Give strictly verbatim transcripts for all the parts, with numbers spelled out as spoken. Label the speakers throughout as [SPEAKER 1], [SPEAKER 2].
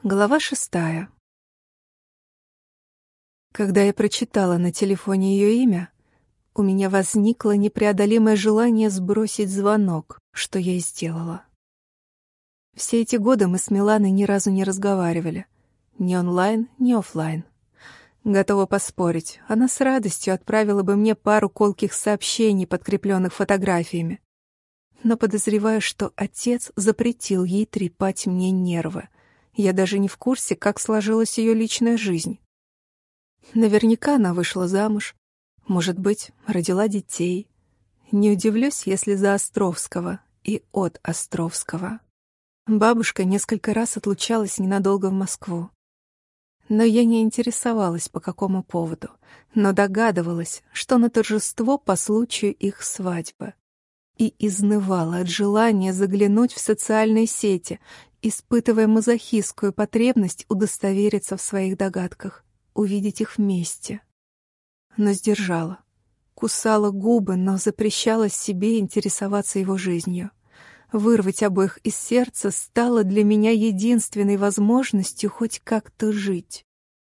[SPEAKER 1] Глава шестая. Когда я прочитала на телефоне ее имя, у меня возникло непреодолимое желание сбросить звонок, что я и сделала. Все эти годы мы с Миланой ни разу не разговаривали. Ни онлайн, ни офлайн. Готова поспорить, она с радостью отправила бы мне пару колких сообщений, подкрепленных фотографиями. Но подозреваю, что отец запретил ей трепать мне нервы. Я даже не в курсе, как сложилась ее личная жизнь. Наверняка она вышла замуж. Может быть, родила детей. Не удивлюсь, если за Островского и от Островского. Бабушка несколько раз отлучалась ненадолго в Москву. Но я не интересовалась, по какому поводу, но догадывалась, что на торжество по случаю их свадьбы. И изнывала от желания заглянуть в социальные сети, испытывая мазохистскую потребность удостовериться в своих догадках, увидеть их вместе. Но сдержала. Кусала губы, но запрещала себе интересоваться его жизнью. Вырвать обоих из сердца стало для меня единственной возможностью хоть как-то жить.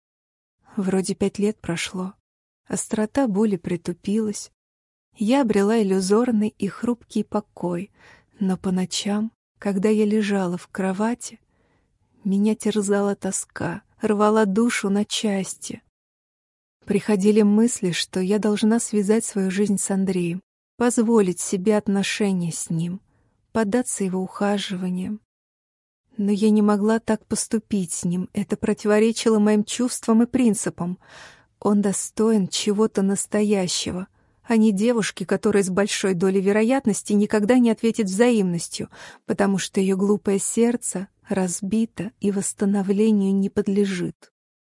[SPEAKER 1] Вроде пять лет прошло. Острота боли притупилась. Я обрела иллюзорный и хрупкий покой, но по ночам, когда я лежала в кровати, меня терзала тоска, рвала душу на части. Приходили мысли, что я должна связать свою жизнь с Андреем, позволить себе отношения с ним, поддаться его ухаживаниям. Но я не могла так поступить с ним, это противоречило моим чувствам и принципам. Он достоин чего-то настоящего, а не девушки, которая с большой долей вероятности никогда не ответит взаимностью, потому что ее глупое сердце разбито и восстановлению не подлежит.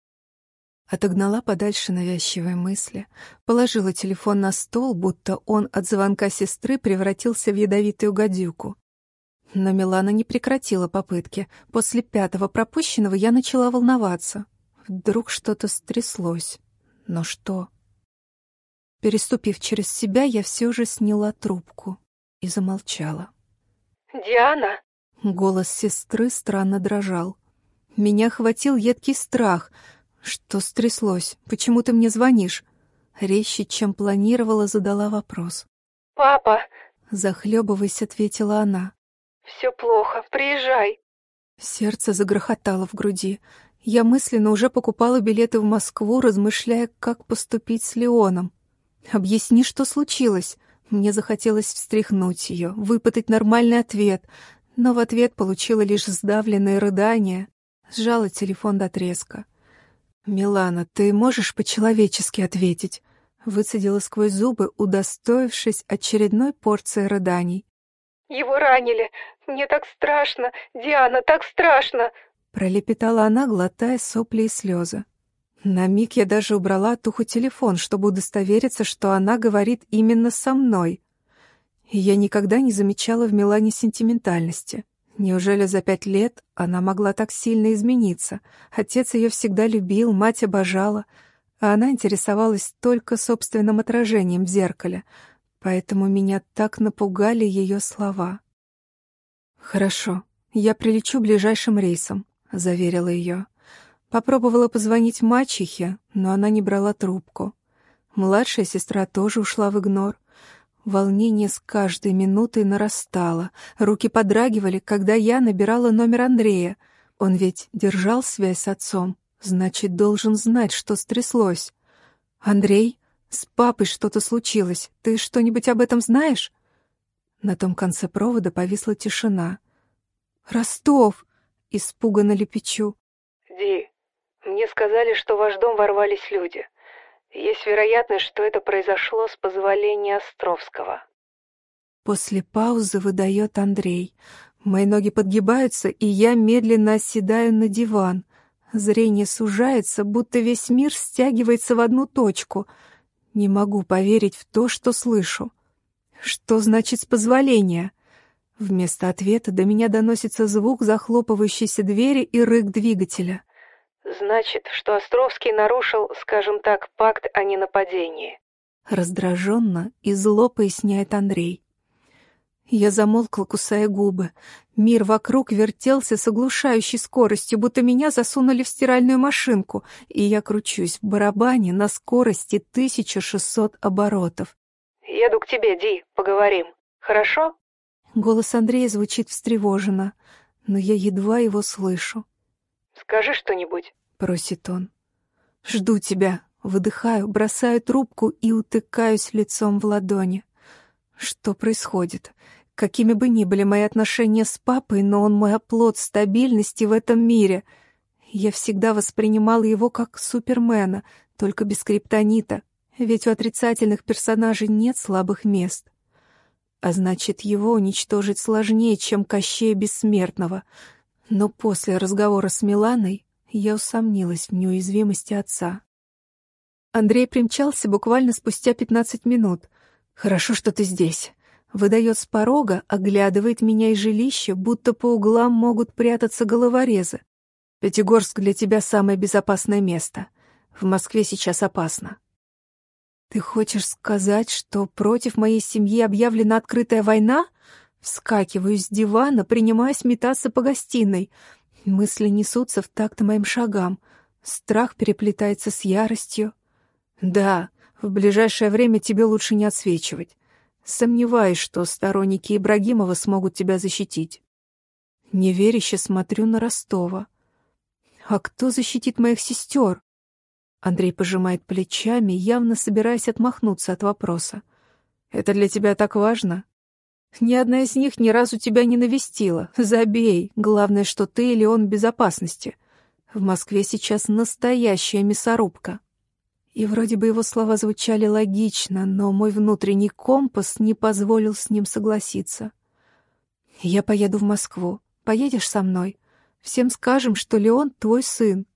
[SPEAKER 1] Отогнала подальше навязчивые мысли, положила телефон на стол, будто он от звонка сестры превратился в ядовитую гадюку. Но Милана не прекратила попытки. После пятого пропущенного я начала волноваться. Вдруг что-то стряслось. Но что? Переступив через себя, я все же сняла трубку и замолчала.
[SPEAKER 2] «Диана?»
[SPEAKER 1] Голос сестры странно дрожал. Меня охватил едкий страх. Что стряслось? Почему ты мне звонишь? Резче, чем планировала, задала вопрос.
[SPEAKER 2] «Папа!»
[SPEAKER 1] Захлебываясь, ответила она.
[SPEAKER 2] «Все плохо, приезжай!»
[SPEAKER 1] Сердце загрохотало в груди. Я мысленно уже покупала билеты в Москву, размышляя, как поступить с Леоном. «Объясни, что случилось?» Мне захотелось встряхнуть ее, выпытать нормальный ответ, но в ответ получила лишь сдавленные рыдания. Сжала телефон до треска. «Милана, ты можешь по-человечески ответить?» Выцедила сквозь зубы, удостоившись очередной порции рыданий.
[SPEAKER 2] «Его ранили. Мне так страшно. Диана, так страшно!»
[SPEAKER 1] Пролепетала она, глотая сопли и слезы. На миг я даже убрала от уха телефон, чтобы удостовериться, что она говорит именно со мной. И я никогда не замечала в Милане сентиментальности. Неужели за пять лет она могла так сильно измениться? Отец ее всегда любил, мать обожала, а она интересовалась только собственным отражением в зеркале, поэтому меня так напугали ее слова. «Хорошо, я прилечу ближайшим рейсом», — заверила ее. Попробовала позвонить мачехе, но она не брала трубку. Младшая сестра тоже ушла в игнор. Волнение с каждой минутой нарастало. Руки подрагивали, когда я набирала номер Андрея. Он ведь держал связь с отцом, значит, должен знать, что стряслось. «Андрей, с папой что-то случилось. Ты что-нибудь об этом знаешь?» На том конце провода повисла тишина. «Ростов!» — испуганно лепечу.
[SPEAKER 2] «Ди, мне сказали, что в ваш дом ворвались люди. Есть вероятность, что это произошло с позволения Островского».
[SPEAKER 1] После паузы выдает Андрей. Мои ноги подгибаются, и я медленно оседаю на диван. Зрение сужается, будто весь мир стягивается в одну точку. Не могу поверить в то, что слышу. Что значит «с позволения»? Вместо ответа до меня доносится звук захлопывающейся двери и рык двигателя.
[SPEAKER 2] «Значит, что Островский нарушил, скажем так, пакт о ненападении».
[SPEAKER 1] Раздраженно и зло поясняет Андрей. Я замолкла, кусая губы. Мир вокруг вертелся с оглушающей скоростью, будто меня засунули в стиральную машинку, и я кручусь в барабане на скорости тысяча шестьсот оборотов.
[SPEAKER 2] «Еду к тебе, Ди, поговорим. Хорошо?»
[SPEAKER 1] Голос Андрея звучит встревоженно, но я едва его слышу.
[SPEAKER 2] «Скажи что-нибудь»,
[SPEAKER 1] — просит он. «Жду тебя». Выдыхаю, бросаю трубку и утыкаюсь лицом в ладони. Что происходит? Какими бы ни были мои отношения с папой, но он мой оплот стабильности в этом мире. Я всегда воспринимала его как супермена, только без криптонита, ведь у отрицательных персонажей нет слабых мест. А значит, его уничтожить сложнее, чем Кощея Бессмертного. Но после разговора с Миланой я усомнилась в неуязвимости отца. Андрей примчался буквально спустя пятнадцать минут. «Хорошо, что ты здесь». Выдает с порога, оглядывает меня и жилище, будто по углам могут прятаться головорезы. «Пятигорск для тебя самое безопасное место. В Москве сейчас опасно». «Ты хочешь сказать, что против моей семьи объявлена открытая война?» Вскакиваю с дивана, принимаясь метаться по гостиной. Мысли несутся в такт моим шагам. Страх переплетается с яростью. «Да, в ближайшее время тебе лучше не отсвечивать. Сомневаюсь, что сторонники Ибрагимова смогут тебя защитить». Неверяще смотрю на Ростова. «А кто защитит моих сестер?» Андрей пожимает плечами, явно собираясь отмахнуться от вопроса. «Это для тебя так важно? Ни одна из них ни разу тебя не навестила. Забей, главное, что ты или он в безопасности. В Москве сейчас настоящая мясорубка». И вроде бы его слова звучали логично, но мой внутренний компас не позволил с ним согласиться. «Я поеду в Москву. Поедешь со мной? Всем скажем, что Леон твой сын».